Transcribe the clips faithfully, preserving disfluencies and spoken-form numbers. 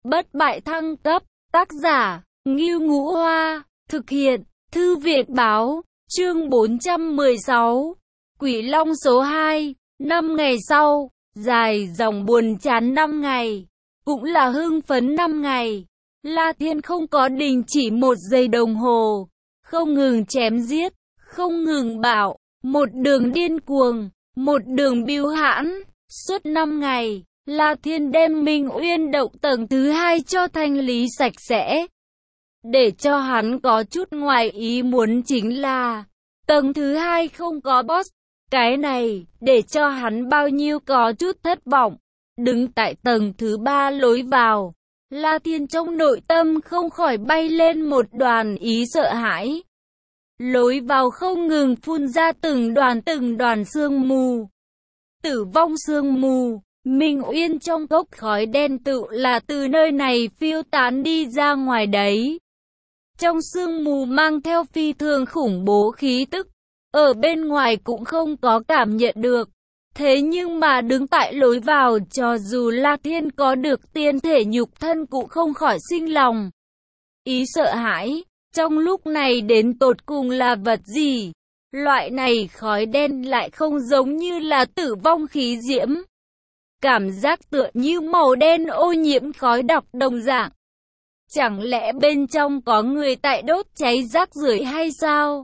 bất bại thăng cấp, tác giả, Ngưu Ngũ Hoa, thực hiện, Thư viện Báo, chương bốn trăm mười sáu, Quỷ Long số hai, năm ngày sau, dài dòng buồn chán năm ngày, cũng là hưng phấn năm ngày. La Thiên không có đình chỉ một giây đồng hồ, không ngừng chém giết, không ngừng bạo, một đường điên cuồng, một đường bưu hãn, suốt năm ngày. La Thiên đem Minh Uyên động tầng thứ hai cho thanh lý sạch sẽ. Để cho hắn có chút ngoài ý muốn chính là tầng thứ hai không có boss. Cái này, để cho hắn bao nhiêu có chút thất vọng. Đứng tại tầng thứ ba lối vào, La Thiên trong nội tâm không khỏi bay lên một đoàn ý sợ hãi. Lối vào không ngừng phun ra từng đoàn từng đoàn sương mù. Tử vong sương mù. Minh Uyên trong cốc khói đen tự là từ nơi này phiêu tán đi ra ngoài đấy. Trong sương mù mang theo phi thường khủng bố khí tức, ở bên ngoài cũng không có cảm nhận được. Thế nhưng mà đứng tại lối vào, cho dù La Thiên có được tiên thể nhục thân cũng không khỏi sinh lòng ý sợ hãi. Trong lúc này đến tột cùng là vật gì? Loại này khói đen lại không giống như là tử vong khí diễm. Cảm giác tựa như màu đen ô nhiễm khói độc đồng dạng. Chẳng lẽ bên trong có người tại đốt cháy rác rưởi hay sao?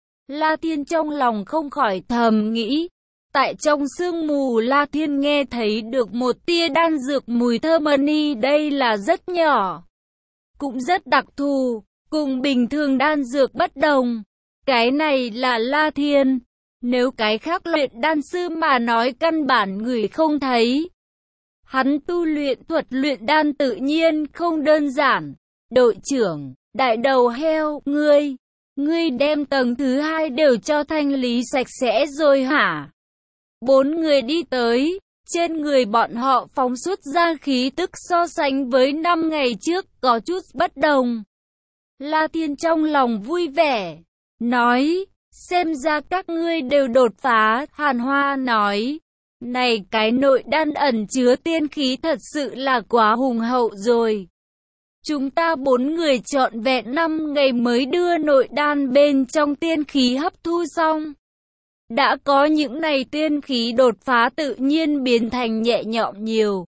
La Thiên trong lòng không khỏi thầm nghĩ. Tại trong sương mù, La Thiên nghe thấy được một tia đan dược mùi thơm ni, đây là rất nhỏ, cũng rất đặc thù, cùng bình thường đan dược bất đồng. Cái này là La Thiên. Nếu cái khác luyện đan sư mà nói căn bản người không thấy. Hắn tu luyện thuật luyện đan tự nhiên không đơn giản. Đội trưởng, đại đầu heo, ngươi, ngươi đem tầng thứ hai đều cho thanh lý sạch sẽ rồi hả? Bốn người đi tới, trên người bọn họ phóng xuất ra khí tức so sánh với năm ngày trước có chút bất đồng. La Thiên trong lòng vui vẻ, nói, xem ra các ngươi đều đột phá. Hàn Hoa nói, này cái nội đan ẩn chứa tiên khí thật sự là quá hùng hậu rồi. Chúng ta bốn người trọn vẹn năm ngày mới đưa nội đan bên trong tiên khí hấp thu xong. Đã có những này tiên khí đột phá tự nhiên biến thành nhẹ nhõm nhiều.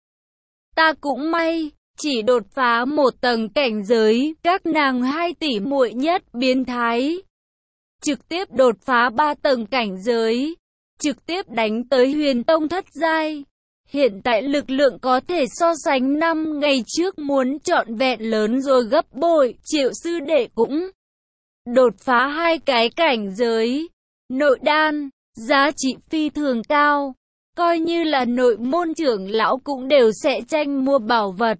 Ta cũng may, chỉ đột phá một tầng cảnh giới, các nàng hai tỷ muội nhất biến thái. Trực tiếp đột phá ba tầng cảnh giới, trực tiếp đánh tới huyền tông thất giai. Hiện tại lực lượng có thể so sánh năm ngày trước muốn trọn vẹn lớn rồi gấp bội. Triệu sư đệ cũng đột phá hai cái cảnh giới. Nội đan, giá trị phi thường cao. Coi như là nội môn trưởng lão cũng đều sẽ tranh mua bảo vật.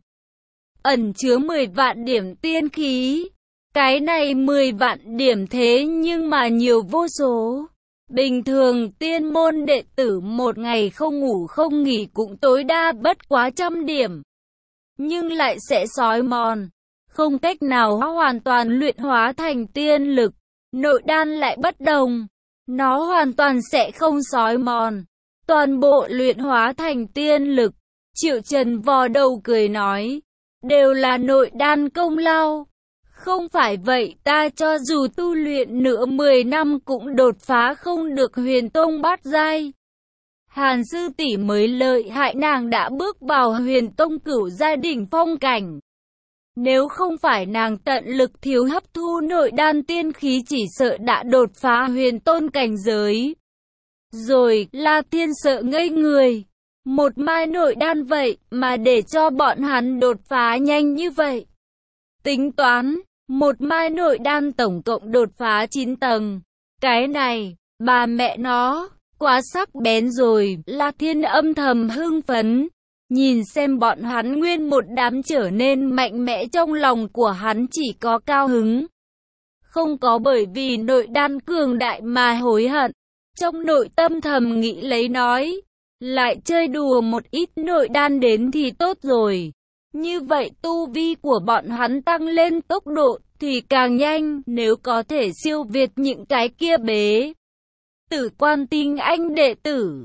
Ẩn chứa mười vạn điểm tiên khí. Cái này mười vạn điểm thế nhưng mà nhiều vô số. Bình thường tiên môn đệ tử một ngày không ngủ không nghỉ cũng tối đa bất quá trăm điểm. Nhưng lại sẽ sói mòn. Không cách nào hoàn toàn luyện hóa thành tiên lực. Nội đan lại bất đồng. Nó hoàn toàn sẽ không sói mòn. Toàn bộ luyện hóa thành tiên lực. Triệu Trần vò đầu cười nói. Đều là nội đan công lao. Không phải vậy, ta cho dù tu luyện nửa mười năm cũng đột phá không được huyền tông bát giai. Hàn sư tỷ mới lợi hại, nàng đã bước vào huyền tông cửu giai đỉnh phong cảnh. Nếu không phải nàng tận lực thiếu hấp thu nội đan tiên khí chỉ sợ đã đột phá huyền tôn cảnh giới. Rồi, La Thiên sợ ngây người. Một mai nội đan vậy mà để cho bọn hắn đột phá nhanh như vậy. Tính toán, một mai nội đan tổng cộng đột phá chín tầng. Cái này, bà mẹ nó, quá sắc bén rồi. La Thiên âm thầm hưng phấn. Nhìn xem bọn hắn nguyên một đám trở nên mạnh mẽ, trong lòng của hắn chỉ có cao hứng. Không có bởi vì nội đan cường đại mà hối hận. Trong nội tâm thầm nghĩ lấy nói. Lại chơi đùa một ít nội đan đến thì tốt rồi. Như vậy tu vi của bọn hắn tăng lên tốc độ thì càng nhanh. Nếu có thể siêu việt những cái kia bế tử quan tinh anh đệ tử,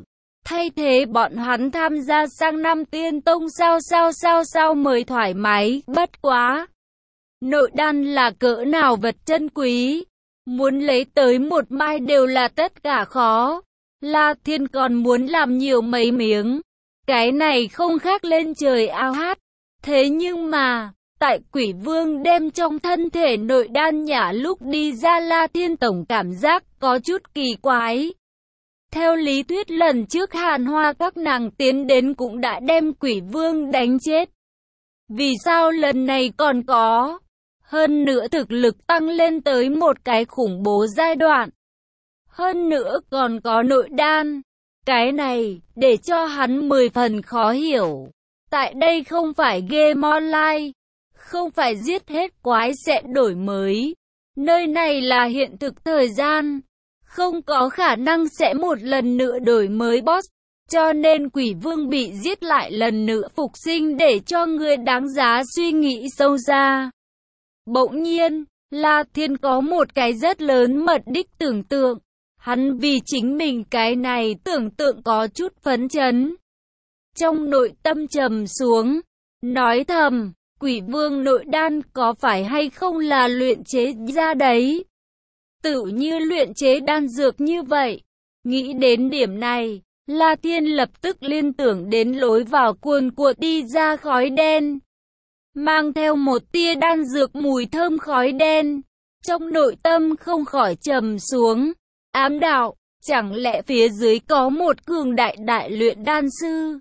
thay thế bọn hắn tham gia sang năm tiên tông sao sao sao sao mới thoải mái, bất quá. Nội đan là cỡ nào vật chân quý, muốn lấy tới một mai đều là tất cả khó. La Thiên còn muốn làm nhiều mấy miếng, cái này không khác lên trời ao hát. Thế nhưng mà, tại Quỷ Vương đem trong thân thể nội đan nhả lúc đi ra, La Thiên tổng cảm giác có chút kỳ quái. Theo lý thuyết lần trước Hàn Hoa các nàng tiến đến cũng đã đem Quỷ Vương đánh chết. Vì sao lần này còn có? Hơn nữa thực lực tăng lên tới một cái khủng bố giai đoạn. Hơn nữa còn có nội đan. Cái này, để cho hắn mười phần khó hiểu. Tại đây không phải game online. Không phải giết hết quái sẽ đổi mới. Nơi này là hiện thực thời gian. Không có khả năng sẽ một lần nữa đổi mới boss. Cho nên Quỷ Vương bị giết lại lần nữa phục sinh để cho người đáng giá suy nghĩ sâu xa. Bỗng nhiên, La Thiên có một cái rất lớn mật đích tưởng tượng. Hắn vì chính mình cái này tưởng tượng có chút phấn chấn. Trong nội tâm trầm xuống, nói thầm, Quỷ Vương nội đan có phải hay không là luyện chế ra đấy? Tự như luyện chế đan dược như vậy. Nghĩ đến điểm này, La Thiên lập tức liên tưởng đến lối vào cuồn cuộn đi ra khói đen. Mang theo một tia đan dược mùi thơm khói đen. Trong nội tâm không khỏi trầm xuống. Ám đạo, chẳng lẽ phía dưới có một cường đại đại luyện đan sư?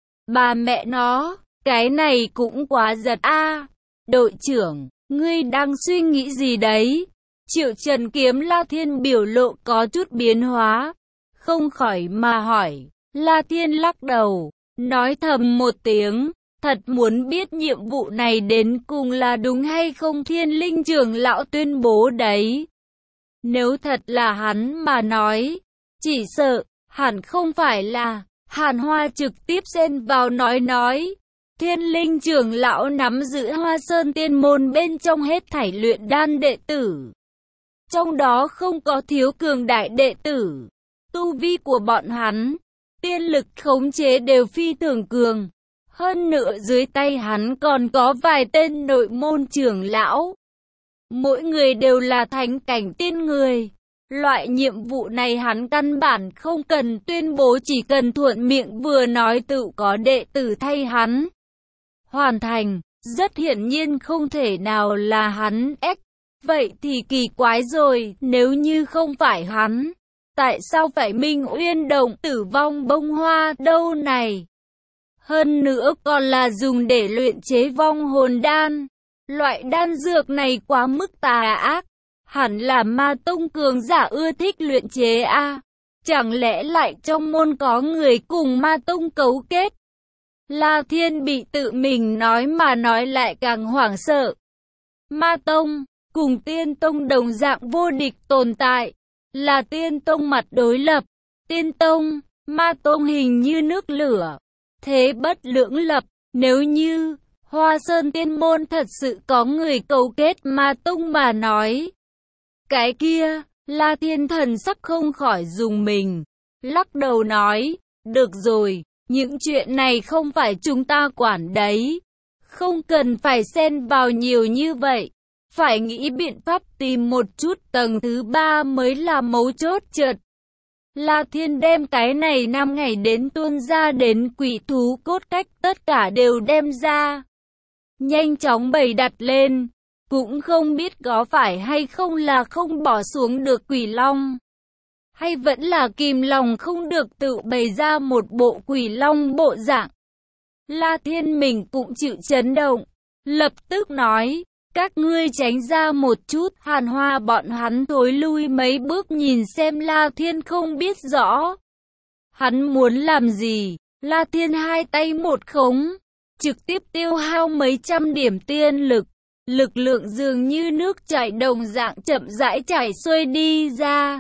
Bà mẹ nó, cái này cũng quá giật a. Đội trưởng, ngươi đang suy nghĩ gì đấy? Triệu Trần kiếm La Thiên biểu lộ có chút biến hóa. Không khỏi mà hỏi. La Thiên lắc đầu, nói thầm một tiếng. Thật muốn biết nhiệm vụ này đến cùng là đúng hay không, Thiên Linh trưởng lão tuyên bố đấy. Nếu thật là hắn mà nói, chỉ sợ, hẳn không phải là, Hàn Hoa trực tiếp xen vào nói nói. Thiên Linh trưởng lão nắm giữ Hoa Sơn tiên môn bên trong hết thảy luyện đan đệ tử. Trong đó không có thiếu cường đại đệ tử. Tu vi của bọn hắn, tiên lực khống chế đều phi thường cường. Hơn nữa dưới tay hắn còn có vài tên nội môn trưởng lão. Mỗi người đều là thánh cảnh tiên người. Loại nhiệm vụ này hắn căn bản không cần tuyên bố, chỉ cần thuận miệng vừa nói tự có đệ tử thay hắn hoàn thành. Rất hiển nhiên không thể nào là hắn ép. Vậy thì kỳ quái rồi, nếu như không phải hắn, tại sao phải Minh Uyên Động tử vong bông hoa đâu này? Hơn nữa còn là dùng để luyện chế vong hồn đan. Loại đan dược này quá mức tà ác. Hẳn là ma tông cường giả ưa thích luyện chế a. À? Chẳng lẽ lại trong môn có người cùng ma tông cấu kết? La Thiên bị tự mình nói mà nói lại càng hoảng sợ. Ma tông, cùng tiên tông đồng dạng vô địch tồn tại. Là tiên tông mặt đối lập. Tiên tông, ma tông hình như nước lửa. Thế bất lưỡng lập, nếu như Hoa Sơn tiên môn thật sự có người cấu kết ma tông mà nói. Cái kia, La Thiên thần sắc không khỏi dùng mình. Lắc đầu nói, được rồi, những chuyện này không phải chúng ta quản đấy. Không cần phải xen vào nhiều như vậy. Phải nghĩ biện pháp tìm một chút tầng thứ ba mới là mấu chốt. Chợt La Thiên đem cái này năm ngày đến tuôn ra đến quỷ thú cốt cách tất cả đều đem ra. Nhanh chóng bày đặt lên. Cũng không biết có phải hay không là không bỏ xuống được quỷ long. Hay vẫn là kìm lòng không được tự bày ra một bộ quỷ long bộ dạng. La Thiên mình cũng chịu chấn động. Lập tức nói. Các ngươi tránh ra một chút. Hàn Hoa bọn hắn thối lui mấy bước nhìn xem La Thiên không biết rõ. Hắn muốn làm gì? La Thiên hai tay một khống. Trực tiếp tiêu hao mấy trăm điểm tiên lực. Lực lượng dường như nước chảy đồng dạng chậm rãi chảy xuôi đi ra.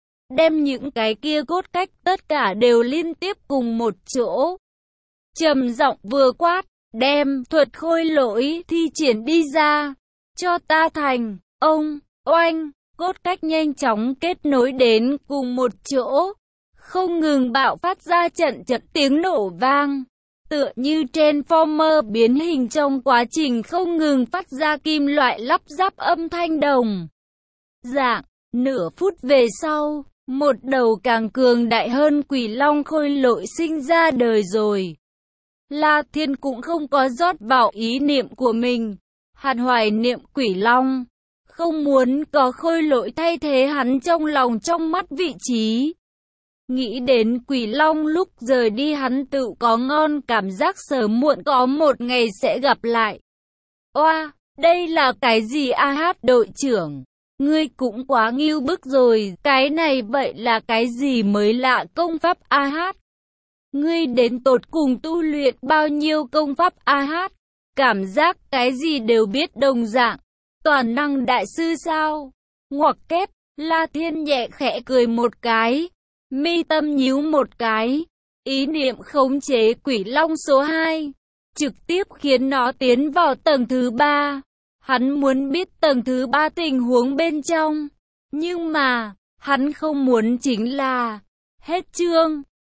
Đem những cái kia cốt cách tất cả đều liên tiếp cùng một chỗ. Trầm giọng vừa quát. Đem thuật khôi lỗi thi triển đi ra. Cho ta thành, ông, oanh, cốt cách nhanh chóng kết nối đến cùng một chỗ. không ngừng bạo phát ra trận trận tiếng nổ vang, tựa như Transformer biến hình trong quá trình không ngừng phát ra kim loại lắp ráp âm thanh đồng dạng. Nửa phút về sau, một đầu càng cường đại hơn quỷ long khôi lỗi sinh ra đời rồi. La Thiên cũng không có rót vào ý niệm của mình, hắn hoài niệm quỷ long, không muốn có khôi lỗi thay thế hắn trong lòng trong mắt vị trí. Nghĩ đến quỷ long lúc rời đi hắn tự có ngon cảm giác sớm muộn có một ngày sẽ gặp lại. Oa, đây là cái gì a hát đội trưởng? Ngươi cũng quá ngưu bức rồi, cái này vậy là cái gì mới lạ công pháp a hát? Ngươi đến tột cùng tu luyện bao nhiêu công pháp a hát? Cảm giác cái gì đều biết đồng dạng. Toàn năng đại sư sao? Ngoặc kép, La Thiên nhẹ khẽ cười một cái, mi tâm nhíu một cái, ý niệm khống chế quỷ long số hai, trực tiếp khiến nó tiến vào tầng thứ ba. Hắn muốn biết tầng thứ ba tình huống bên trong, nhưng mà, hắn không muốn chính là, hết chương.